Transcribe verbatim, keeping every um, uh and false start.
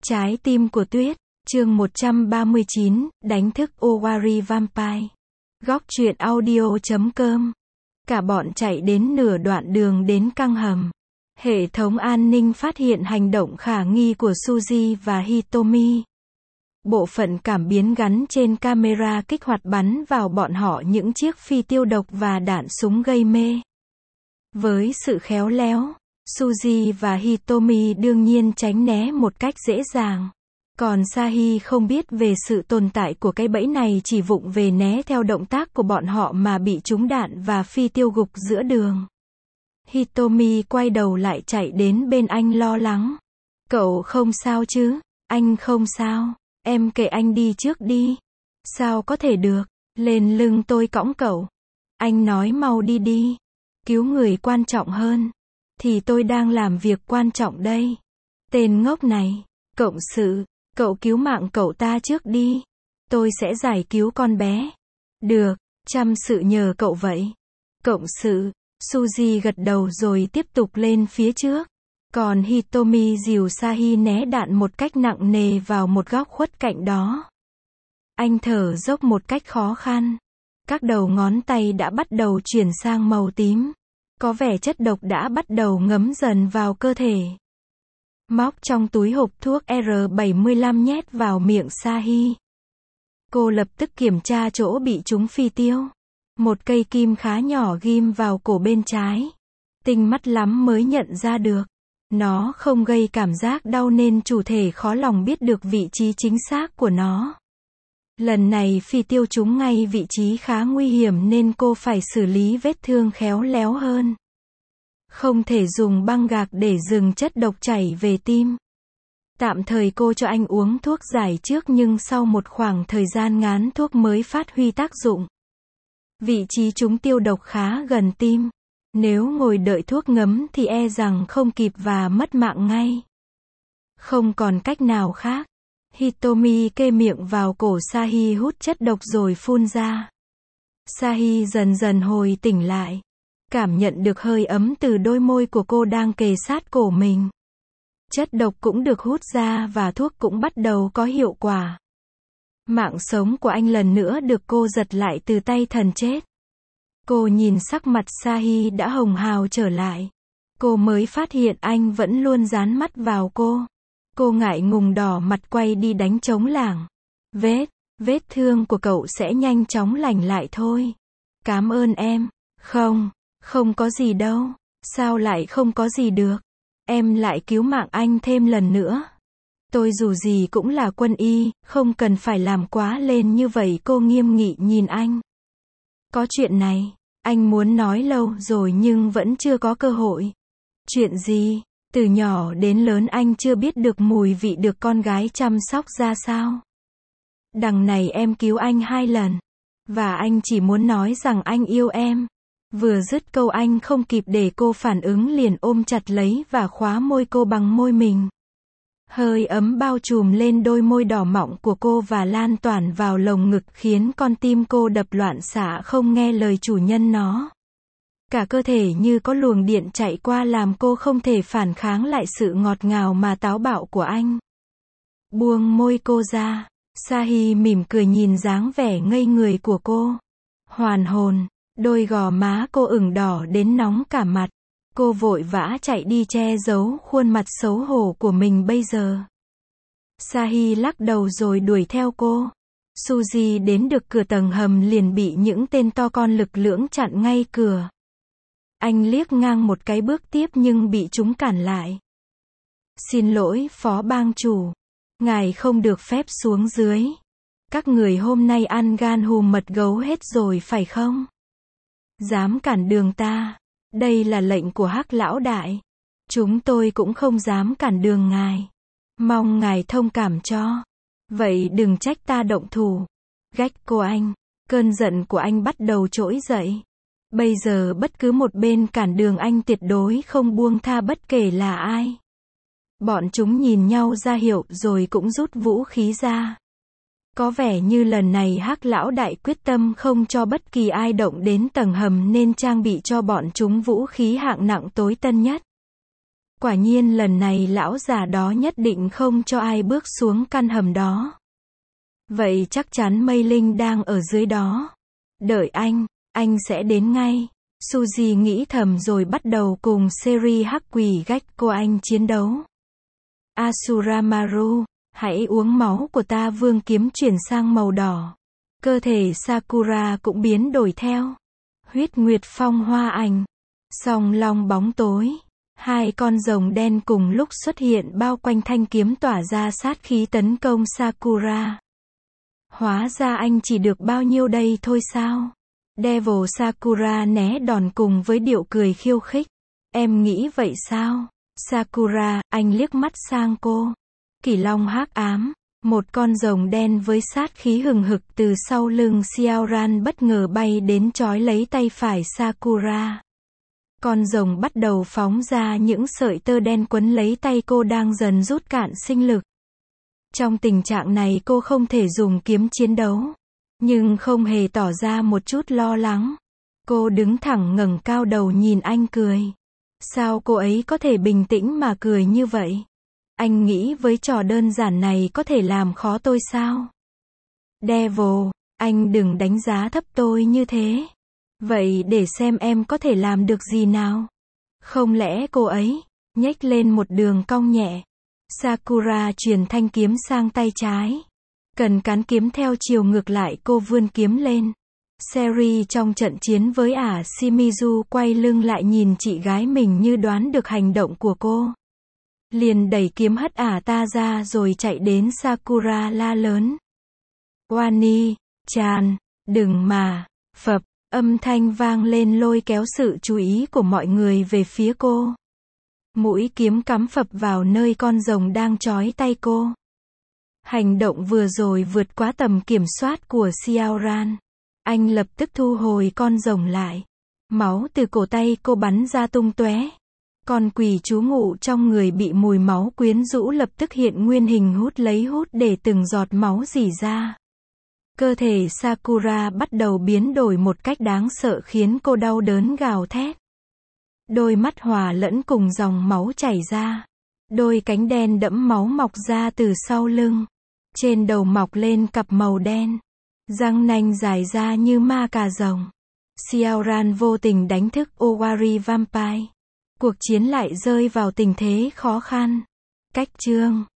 Trái tim của tuyết, chương một trăm ba mươi chín, đánh thức Owari Vampire. Góc truyện audio chấm com. Cả bọn chạy đến nửa đoạn đường đến căng hầm. Hệ thống an ninh phát hiện hành động khả nghi của Suzy và Hitomi. Bộ phận cảm biến gắn trên camera kích hoạt bắn vào bọn họ những chiếc phi tiêu độc và đạn súng gây mê. Với sự khéo léo, Suzy và Hitomi đương nhiên tránh né một cách dễ dàng. Còn Sahi không biết về sự tồn tại của cái bẫy này, chỉ vụng về né theo động tác của bọn họ mà bị trúng đạn và phi tiêu gục giữa đường. Hitomi quay đầu lại chạy đến bên anh lo lắng. Cậu không sao chứ? Anh không sao. Em kệ anh đi trước đi. Sao có thể được? Lên lưng tôi cõng cậu. Anh nói mau đi đi. Cứu người quan trọng hơn. Thì tôi đang làm việc quan trọng đây. Tên ngốc này. Cộng sự. Cậu cứu mạng cậu ta trước đi. Tôi sẽ giải cứu con bé. Được. Chăm sự nhờ cậu vậy. Cộng sự. Suzy gật đầu rồi tiếp tục lên phía trước. Còn Hitomi dìu Sahi né đạn một cách nặng nề vào một góc khuất cạnh đó. Anh thở dốc một cách khó khăn. Các đầu ngón tay đã bắt đầu chuyển sang màu tím. Có vẻ chất độc đã bắt đầu ngấm dần vào cơ thể. Móc trong túi hộp thuốc R bảy mươi lăm nhét vào miệng Sahi. Cô lập tức kiểm tra chỗ bị trúng phi tiêu. Một cây kim khá nhỏ ghim vào cổ bên trái. Tinh mắt lắm mới nhận ra được. Nó không gây cảm giác đau nên chủ thể khó lòng biết được vị trí chính xác của nó. Lần này phi tiêu trúng ngay vị trí khá nguy hiểm nên cô phải xử lý vết thương khéo léo hơn. Không thể dùng băng gạc để dừng chất độc chảy về tim. Tạm thời cô cho anh uống thuốc giải trước, nhưng sau một khoảng thời gian ngắn thuốc mới phát huy tác dụng. Vị trí trúng tiêu độc khá gần tim. Nếu ngồi đợi thuốc ngấm thì e rằng không kịp và mất mạng ngay. Không còn cách nào khác. Hitomi kê miệng vào cổ Sahi hút chất độc rồi phun ra. Sahi dần dần hồi tỉnh lại. Cảm nhận được hơi ấm từ đôi môi của cô đang kề sát cổ mình. Chất độc cũng được hút ra và thuốc cũng bắt đầu có hiệu quả. Mạng sống của anh lần nữa được cô giật lại từ tay thần chết. Cô nhìn sắc mặt Sahi đã hồng hào trở lại. Cô mới phát hiện anh vẫn luôn dán mắt vào cô. Cô ngại ngùng đỏ mặt quay đi đánh trống lảng. Vết, vết thương của cậu sẽ nhanh chóng lành lại thôi. Cảm ơn em. Không, không có gì đâu. Sao lại không có gì được? Em lại cứu mạng anh thêm lần nữa. Tôi dù gì cũng là quân y, không cần phải làm quá lên như vậy. Cô nghiêm nghị nhìn anh. Có chuyện này, anh muốn nói lâu rồi nhưng vẫn chưa có cơ hội. Chuyện gì? Từ nhỏ đến lớn anh chưa biết được mùi vị được con gái chăm sóc ra sao. Đằng này em cứu anh hai lần. Và anh chỉ muốn nói rằng anh yêu em. Vừa dứt câu anh không kịp để cô phản ứng liền ôm chặt lấy và khóa môi cô bằng môi mình. Hơi ấm bao trùm lên đôi môi đỏ mọng của cô và lan tỏa vào lồng ngực khiến con tim cô đập loạn xạ không nghe lời chủ nhân nó. Cả cơ thể như có luồng điện chạy qua làm cô không thể phản kháng lại sự ngọt ngào mà táo bạo của anh. Buông môi cô ra, Sahi mỉm cười nhìn dáng vẻ ngây người của cô. Hoàn hồn, đôi gò má cô ửng đỏ đến nóng cả mặt. Cô vội vã chạy đi che giấu khuôn mặt xấu hổ của mình bây giờ. Sahi lắc đầu rồi đuổi theo cô. Suzy đến được cửa tầng hầm liền bị những tên to con lực lưỡng chặn ngay cửa. Anh liếc ngang một cái bước tiếp nhưng bị chúng cản lại. Xin lỗi, phó bang chủ. Ngài không được phép xuống dưới. Các người hôm nay ăn gan hùm mật gấu hết rồi phải không? Dám cản đường ta. Đây là lệnh của Hắc lão đại. Chúng tôi cũng không dám cản đường ngài. Mong ngài thông cảm cho. Vậy đừng trách ta động thủ. Gách cô anh. Cơn giận của anh bắt đầu trỗi dậy. Bây giờ bất cứ một bên cản đường anh tuyệt đối không buông tha bất kể là ai. Bọn chúng nhìn nhau ra hiệu rồi cũng rút vũ khí ra. Có vẻ như lần này Hắc lão đại quyết tâm không cho bất kỳ ai động đến tầng hầm nên trang bị cho bọn chúng vũ khí hạng nặng tối tân nhất. Quả nhiên lần này lão già đó nhất định không cho ai bước xuống căn hầm đó. Vậy chắc chắn Mây Linh đang ở dưới đó. Đợi anh, anh sẽ đến ngay. Suzy nghĩ thầm rồi bắt đầu cùng Seri hắc quỷ Gecko anh chiến đấu. Asuramaru, hãy uống máu của ta. Vương kiếm chuyển sang màu đỏ. Cơ thể Sakura cũng biến đổi theo. Huyết nguyệt phong hoa ảnh. Song long bóng tối. Hai con rồng đen cùng lúc xuất hiện bao quanh thanh kiếm tỏa ra sát khí tấn công Sakura. Hóa ra anh chỉ được bao nhiêu đây thôi sao? Devil Sakura né đòn cùng với điệu cười khiêu khích. Em nghĩ vậy sao? Sakura, anh liếc mắt sang cô. Kỷ long hắc ám. Một con rồng đen với sát khí hừng hực từ sau lưng Xiaoran bất ngờ bay đến trói lấy tay phải Sakura. Con rồng bắt đầu phóng ra những sợi tơ đen quấn lấy tay cô đang dần rút cạn sinh lực. Trong tình trạng này cô không thể dùng kiếm chiến đấu, nhưng không hề tỏ ra một chút lo lắng. Cô đứng thẳng ngẩng cao đầu nhìn anh cười. Sao cô ấy có thể bình tĩnh mà cười như vậy? Anh nghĩ với trò đơn giản này có thể làm khó tôi sao? Devil, anh đừng đánh giá thấp tôi như thế. Vậy để xem em có thể làm được gì nào? Không lẽ cô ấy nhếch lên một đường cong nhẹ. Sakura chuyển thanh kiếm sang tay trái. Cần cán kiếm theo chiều ngược lại, cô vươn kiếm lên. Seri trong trận chiến với ả Shimizu quay lưng lại nhìn chị gái mình như đoán được hành động của cô. Liền đẩy kiếm hất ả ta ra rồi chạy đến Sakura la lớn. Wani, chan, đừng mà, phập, âm thanh vang lên lôi kéo sự chú ý của mọi người về phía cô. Mũi kiếm cắm phập vào nơi con rồng đang trói tay cô. Hành động vừa rồi vượt quá tầm kiểm soát của Xiaoran. Anh lập tức thu hồi con rồng lại. Máu từ cổ tay cô bắn ra tung tóe. Con quỷ trú ngụ trong người bị mùi máu quyến rũ lập tức hiện nguyên hình hút lấy hút để từng giọt máu rỉ ra. Cơ thể Sakura bắt đầu biến đổi một cách đáng sợ khiến cô đau đớn gào thét. Đôi mắt hòa lẫn cùng dòng máu chảy ra. Đôi cánh đen đẫm máu mọc ra từ sau lưng. Trên đầu mọc lên cặp màu đen. Răng nanh dài ra như ma cà rồng. Xiaoran vô tình đánh thức Owari Vampire. Cuộc chiến lại rơi vào tình thế khó khăn. Cách chương